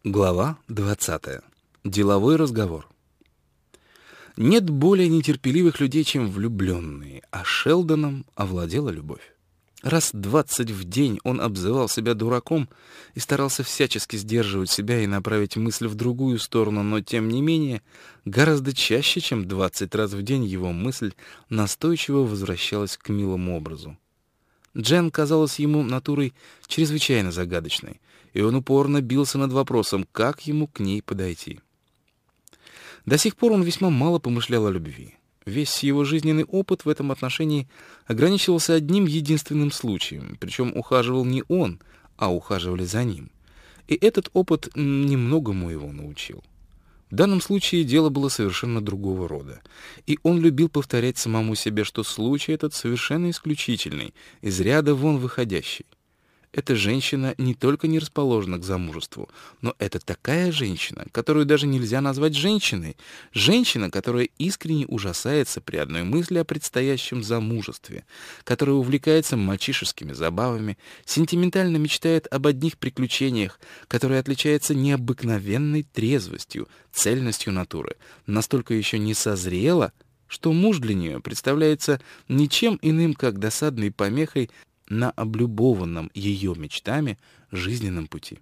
Глава 20. Деловой разговор. Нет более нетерпеливых людей, чем влюбленные, а Шелдоном овладела любовь. Раз 20 в день он обзывал себя дураком и старался всячески сдерживать себя и направить мысль в другую сторону, но, тем не менее, гораздо чаще, чем 20 раз в день, его мысль настойчиво возвращалась к милому образу. Джен казалась ему натурой чрезвычайно загадочной, и он упорно бился над вопросом, как ему к ней подойти. До сих пор он весьма мало помышлял о любви. Весь его жизненный опыт в этом отношении ограничивался одним единственным случаем, причем ухаживал не он, а ухаживали за ним. И этот опыт немногому его научил. В данном случае дело было совершенно другого рода, и он любил повторять самому себе, что случай этот совершенно исключительный, из ряда вон выходящий. Эта женщина не только не расположена к замужеству, но это такая женщина, которую даже нельзя назвать женщиной, женщина, которая искренне ужасается при одной мысли о предстоящем замужестве, которая увлекается мальчишескими забавами, сентиментально мечтает об одних приключениях, которая отличается необыкновенной трезвостью, цельностью натуры, настолько еще не созрела, что муж для нее представляется ничем иным, как досадной помехой на облюбованном ее мечтами жизненном пути.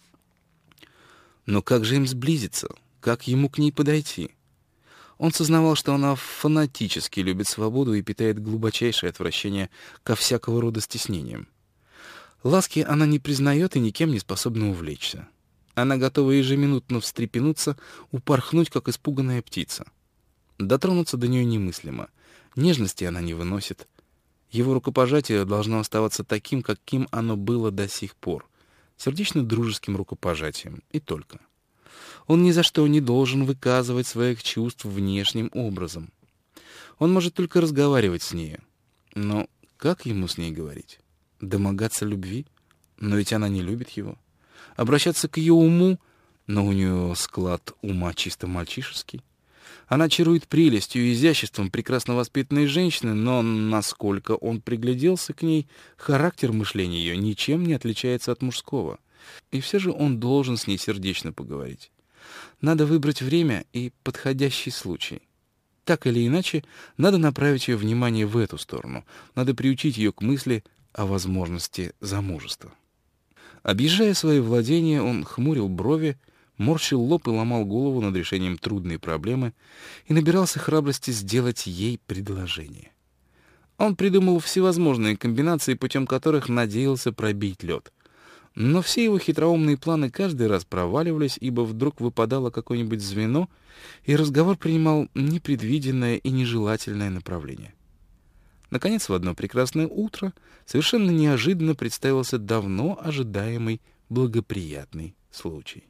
Но как же им сблизиться? Как ему к ней подойти? Он сознавал, что она фанатически любит свободу и питает глубочайшее отвращение ко всякого рода стеснениям. Ласки она не признает и никем не способна увлечься. Она готова ежеминутно встрепенуться, упорхнуть, как испуганная птица. Дотронуться до нее немыслимо. Нежности она не выносит. Его рукопожатие должно оставаться таким, каким оно было до сих пор, сердечно-дружеским рукопожатием, и только. Он ни за что не должен выказывать своих чувств внешним образом. Он может только разговаривать с ней. Но как ему с ней говорить? Домогаться любви? Но ведь она не любит его. Обращаться к ее уму? Но у нее склад ума чисто мальчишеский. Она чарует прелестью и изяществом прекрасно воспитанной женщины, но, насколько он пригляделся к ней, характер мышления ее ничем не отличается от мужского. И все же он должен с ней сердечно поговорить. Надо выбрать время и подходящий случай. Так или иначе, надо направить ее внимание в эту сторону, надо приучить ее к мысли о возможности замужества. Объезжая свои владения, он хмурил брови, морщил лоб и ломал голову над решением трудной проблемы и набирался храбрости сделать ей предложение. Он придумал всевозможные комбинации, путем которых надеялся пробить лед. Но все его хитроумные планы каждый раз проваливались, ибо вдруг выпадало какое-нибудь звено, и разговор принимал непредвиденное и нежелательное направление. Наконец, в одно прекрасное утро совершенно неожиданно представился давно ожидаемый благоприятный случай.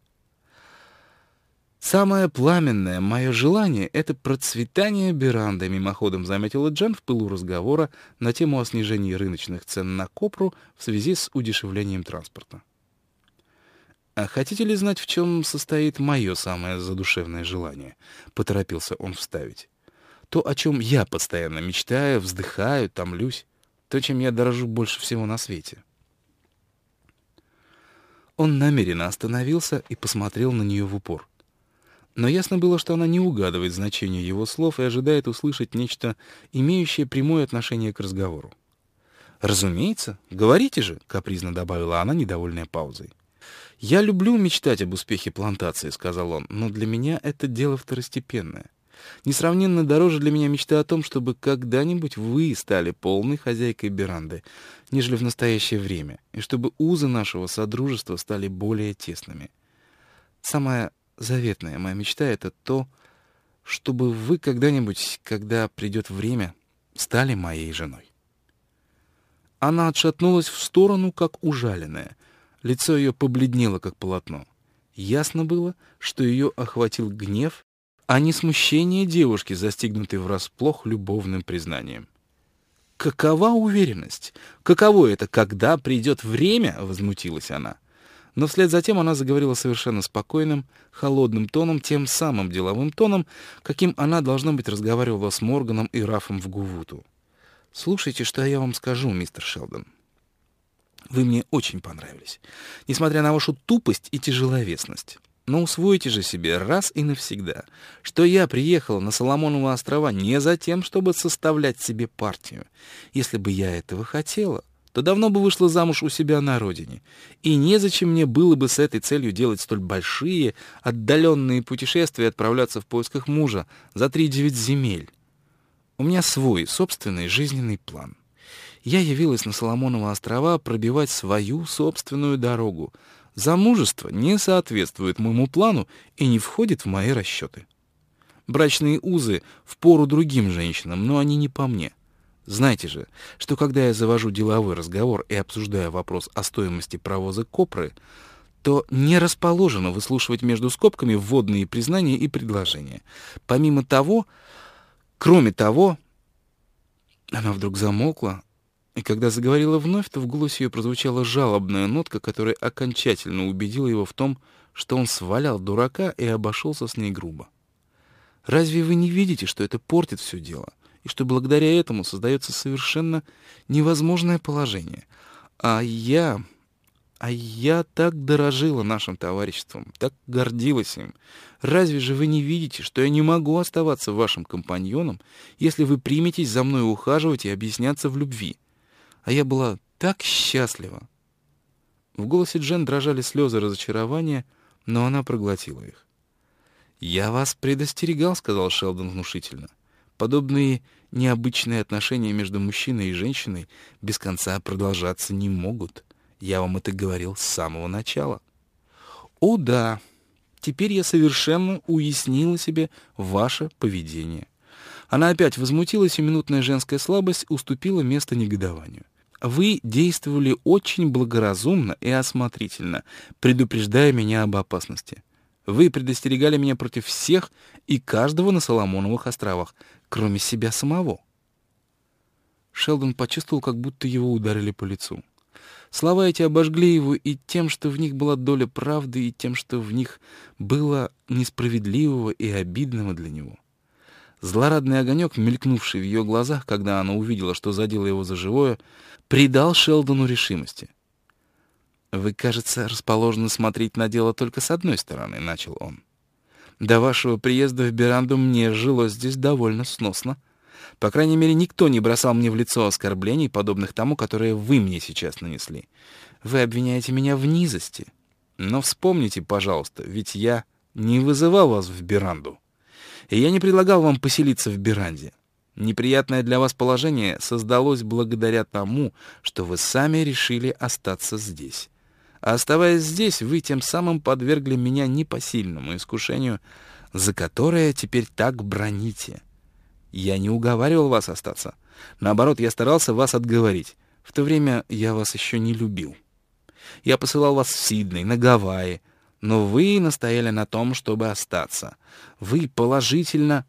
«Самое пламенное мое желание — это процветание Беранды», — мимоходом заметила Джен в пылу разговора на тему о снижении рыночных цен на копру в связи с удешевлением транспорта. «А хотите ли знать, в чем состоит мое самое задушевное желание?» — поторопился он вставить. «То, о чем я постоянно мечтаю, вздыхаю, томлюсь, то, чем я дорожу больше всего на свете». Он намеренно остановился и посмотрел на нее в упор. Но ясно было, что она не угадывает значение его слов и ожидает услышать нечто, имеющее прямое отношение к разговору. «Разумеется, говорите же», — капризно добавила она, недовольная паузой. «Я люблю мечтать об успехе плантации», — сказал он, — «но для меня это дело второстепенное. Несравненно дороже для меня мечта о том, чтобы когда-нибудь вы стали полной хозяйкой Беранды, нежели в настоящее время, и чтобы узы нашего содружества стали более тесными. Самая заветная моя мечта — это то, чтобы вы когда-нибудь, когда придет время, стали моей женой». Она отшатнулась в сторону, как ужаленная. Лицо ее побледнело, как полотно. Ясно было, что ее охватил гнев, а не смущение девушки, застигнутой врасплох любовным признанием. «Какова уверенность? Каково это, когда придет время?» — возмутилась она. Но вслед за тем она заговорила совершенно спокойным, холодным тоном, тем самым деловым тоном, каким она, должно быть, разговаривала с Морганом и Рафом в Гувуту. «Слушайте, что я вам скажу, мистер Шелдон. Вы мне очень понравились, несмотря на вашу тупость и тяжеловесность. Но усвойте же себе раз и навсегда, что я приехала на Соломоновы острова не за тем, чтобы составлять себе партию. Если бы я этого хотела, то давно бы вышла замуж у себя на родине. И незачем мне было бы с этой целью делать столь большие, отдаленные путешествия и отправляться в поисках мужа за 3-9 земель. У меня свой, собственный жизненный план. Я явилась на Соломоновы острова пробивать свою собственную дорогу. Замужество не соответствует моему плану и не входит в мои расчеты. Брачные узы впору другим женщинам, но они не по мне. Знайте же, что когда я завожу деловой разговор и обсуждаю вопрос о стоимости провоза копры, то не расположено выслушивать между скобками вводные признания и предложения. Кроме того, она вдруг замолкла, и когда заговорила вновь, то в голосе ее прозвучала жалобная нотка, которая окончательно убедила его в том, что он свалял дурака и обошелся с ней грубо. «Разве вы не видите, что это портит все дело, и что благодаря этому создается совершенно невозможное положение? А я так дорожила нашим товариществом, так гордилась им. Разве же вы не видите, что я не могу оставаться вашим компаньоном, если вы приметесь за мной ухаживать и объясняться в любви? А я была так счастлива». В голосе Джен дрожали слезы разочарования, но она проглотила их. «Я вас предостерегал», — сказал Шелдон внушительно. «Подобные необычные отношения между мужчиной и женщиной без конца продолжаться не могут. Я вам это говорил с самого начала». «О да, теперь я совершенно уяснила себе ваше поведение». Она опять возмутилась, и минутная женская слабость уступила место негодованию. «Вы действовали очень благоразумно и осмотрительно, предупреждая меня об опасности. Вы предостерегали меня против всех и каждого на Соломоновых островах, кроме себя самого». Шелдон почувствовал, как будто его ударили по лицу. Слова эти обожгли его и тем, что в них была доля правды, и тем, что в них было несправедливого и обидного для него. Злорадный огонек, мелькнувший в ее глазах, когда она увидела, что задела его за живое, придал Шелдону решимости. «Вы, кажется, расположены смотреть на дело только с одной стороны», — начал он. «До вашего приезда в Беранду мне жилось здесь довольно сносно. По крайней мере, никто не бросал мне в лицо оскорблений, подобных тому, которые вы мне сейчас нанесли. Вы обвиняете меня в низости. Но вспомните, пожалуйста, ведь я не вызывал вас в Беранду. И я не предлагал вам поселиться в Беранде. Неприятное для вас положение создалось благодаря тому, что вы сами решили остаться здесь. А оставаясь здесь, вы тем самым подвергли меня непосильному искушению, за которое теперь так браните. Я не уговаривал вас остаться. Наоборот, я старался вас отговорить. В то время я вас еще не любил. Я посылал вас в Сидней, на Гавайи, но вы настояли на том, чтобы остаться. Вы положительно...»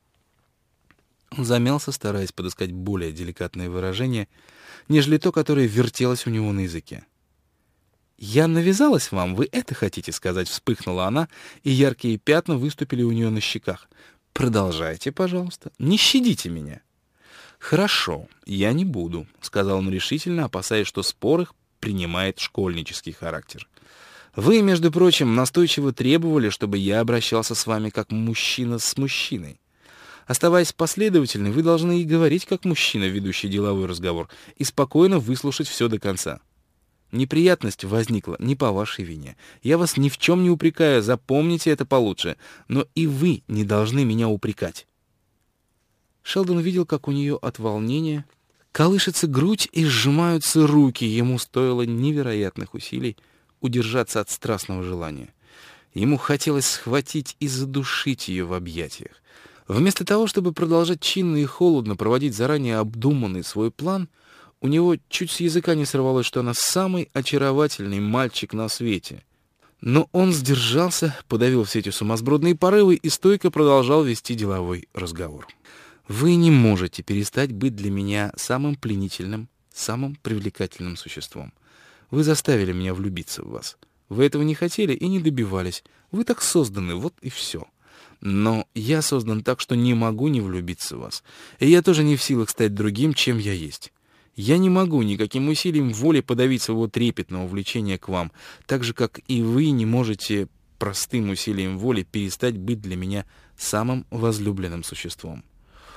Он замялся, стараясь подыскать более деликатное выражение, нежели то, которое вертелось у него на языке. «Я навязалась вам, вы это хотите сказать?» — вспыхнула она, и яркие пятна выступили у нее на щеках. «Продолжайте, пожалуйста. Не щадите меня». «Хорошо, я не буду», — сказал он решительно, опасаясь, что спор их принимает школьнический характер. «Вы, между прочим, настойчиво требовали, чтобы я обращался с вами как мужчина с мужчиной. Оставаясь последовательной, вы должны и говорить как мужчина, ведущий деловой разговор, и спокойно выслушать все до конца. Неприятность возникла не по вашей вине. Я вас ни в чем не упрекаю, запомните это получше, но и вы не должны меня упрекать». Шелдон видел, как у нее от волнения колышется грудь и сжимаются руки. Ему стоило невероятных усилий удержаться от страстного желания. Ему хотелось схватить и задушить ее в объятиях. Вместо того, чтобы продолжать чинно и холодно проводить заранее обдуманный свой план, у него чуть с языка не сорвалось, что она самый очаровательный мальчик на свете. Но он сдержался, подавил все эти сумасбродные порывы и стойко продолжал вести деловой разговор. «Вы не можете перестать быть для меня самым пленительным, самым привлекательным существом. Вы заставили меня влюбиться в вас. Вы этого не хотели и не добивались. Вы так созданы, вот и все. Но я создан так, что не могу не влюбиться в вас. И я тоже не в силах стать другим, чем я есть. Я не могу никаким усилием воли подавить своего трепетного влечения к вам, так же, как и вы не можете простым усилием воли перестать быть для меня самым возлюбленным существом.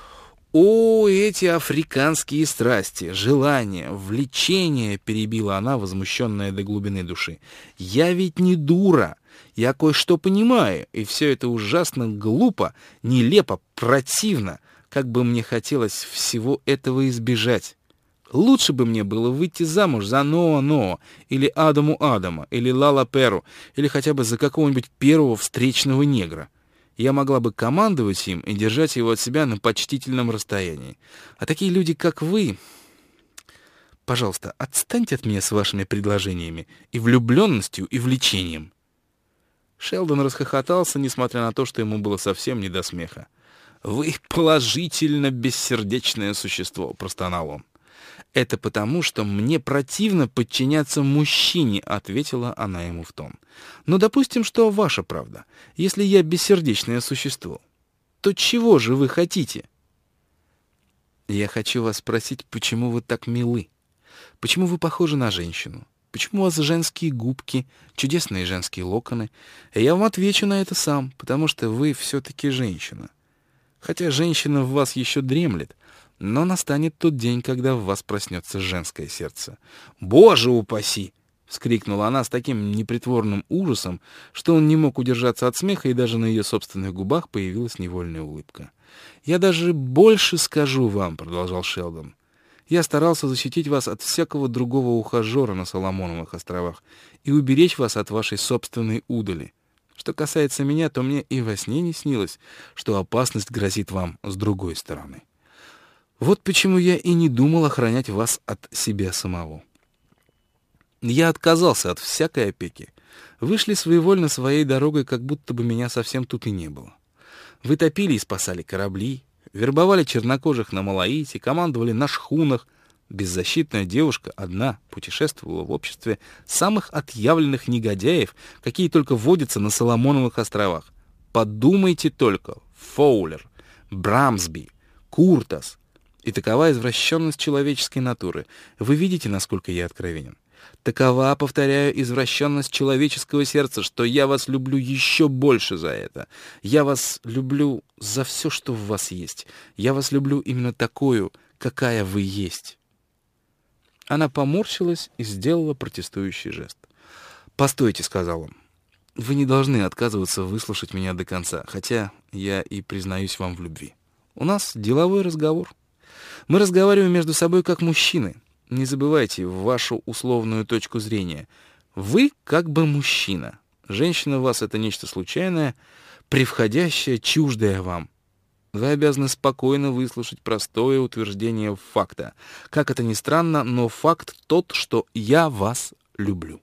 «О, эти африканские страсти, желания, влечения!» — перебила она, возмущенная до глубины души. «Я ведь не дура! Я кое-что понимаю, и все это ужасно глупо, нелепо, противно, как бы мне хотелось всего этого избежать. Лучше бы мне было выйти замуж за Ноа-Ноа, или Адаму-Адама, или Лала-Перу, или хотя бы за какого-нибудь первого встречного негра. Я могла бы командовать им и держать его от себя на почтительном расстоянии. А такие люди, как вы... Пожалуйста, отстаньте от меня с вашими предложениями и влюбленностью, и влечением». Шелдон расхохотался, несмотря на то, что ему было совсем не до смеха. «Вы положительно бессердечное существо», — простонал он. «Это потому, что мне противно подчиняться мужчине», — ответила она ему в тон. «Но допустим, что ваша правда. Если я бессердечное существо, то чего же вы хотите?» «Я хочу вас спросить, почему вы так милы? Почему вы похожи на женщину? Почему у вас женские губки, чудесные женские локоны? И я вам отвечу на это сам, потому что вы все-таки женщина. Хотя женщина в вас еще дремлет, но настанет тот день, когда в вас проснется женское сердце». «Боже упаси!» — вскрикнула она с таким непритворным ужасом, что он не мог удержаться от смеха, и даже на ее собственных губах появилась невольная улыбка. «Я даже больше скажу вам», — продолжал Шелдон. «Я старался защитить вас от всякого другого ухажера на Соломоновых островах и уберечь вас от вашей собственной удали. Что касается меня, то мне и во сне не снилось, что опасность грозит вам с другой стороны. Вот почему я и не думал охранять вас от себя самого. Я отказался от всякой опеки. Вы шли своевольно своей дорогой, как будто бы меня совсем тут и не было. Вы топили и спасали корабли, вербовали чернокожих на Малаите, командовали на шхунах. Беззащитная девушка одна путешествовала в обществе самых отъявленных негодяев, какие только водятся на Соломоновых островах. Подумайте только: Фоулер, Брамсби, Куртас. И такова извращенность человеческой натуры. Вы видите, насколько я откровенен? Такова, повторяю, извращенность человеческого сердца, что я вас люблю еще больше за это. Я вас люблю за все, что в вас есть. Я вас люблю именно такую, какая вы есть». Она поморщилась и сделала протестующий жест. «Постойте», — сказал он. «Вы не должны отказываться выслушать меня до конца, хотя я и признаюсь вам в любви. У нас деловой разговор. Мы разговариваем между собой как мужчины. Не забывайте вашу условную точку зрения. Вы как бы мужчина. Женщина в вас — это нечто случайное, превходящее, чуждое вам. Вы обязаны спокойно выслушать простое утверждение факта. Как это ни странно, но факт тот, что я вас люблю.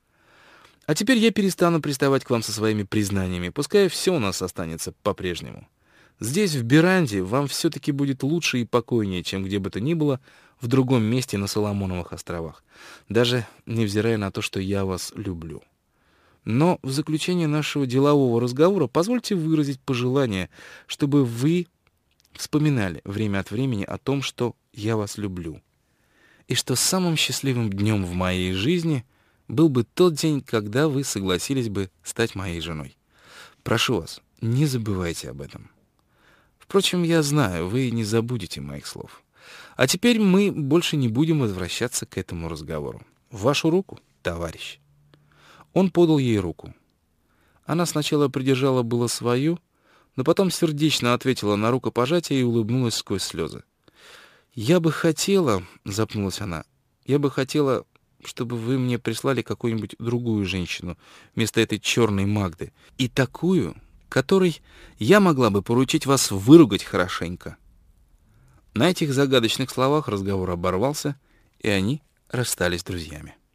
А теперь я перестану приставать к вам со своими признаниями. Пускай все у нас останется по-прежнему. Здесь, в Беранде, вам все-таки будет лучше и покойнее, чем где бы то ни было в другом месте на Соломоновых островах, даже невзирая на то, что я вас люблю. Но в заключение нашего делового разговора позвольте выразить пожелание, чтобы вы вспоминали время от времени о том, что я вас люблю, и что самым счастливым днем в моей жизни был бы тот день, когда вы согласились бы стать моей женой. Прошу вас, не забывайте об этом. Впрочем, я знаю, вы не забудете моих слов. А теперь мы больше не будем возвращаться к этому разговору. Вашу руку, товарищ». Он подал ей руку. Она сначала придержала было свою, но потом сердечно ответила на рукопожатие и улыбнулась сквозь слезы. «Я бы хотела», — запнулась она, — «я бы хотела, чтобы вы мне прислали какую-нибудь другую женщину вместо этой черной Магды, и такую, которой я могла бы поручить вас выругать хорошенько». На этих загадочных словах разговор оборвался, и они расстались друзьями.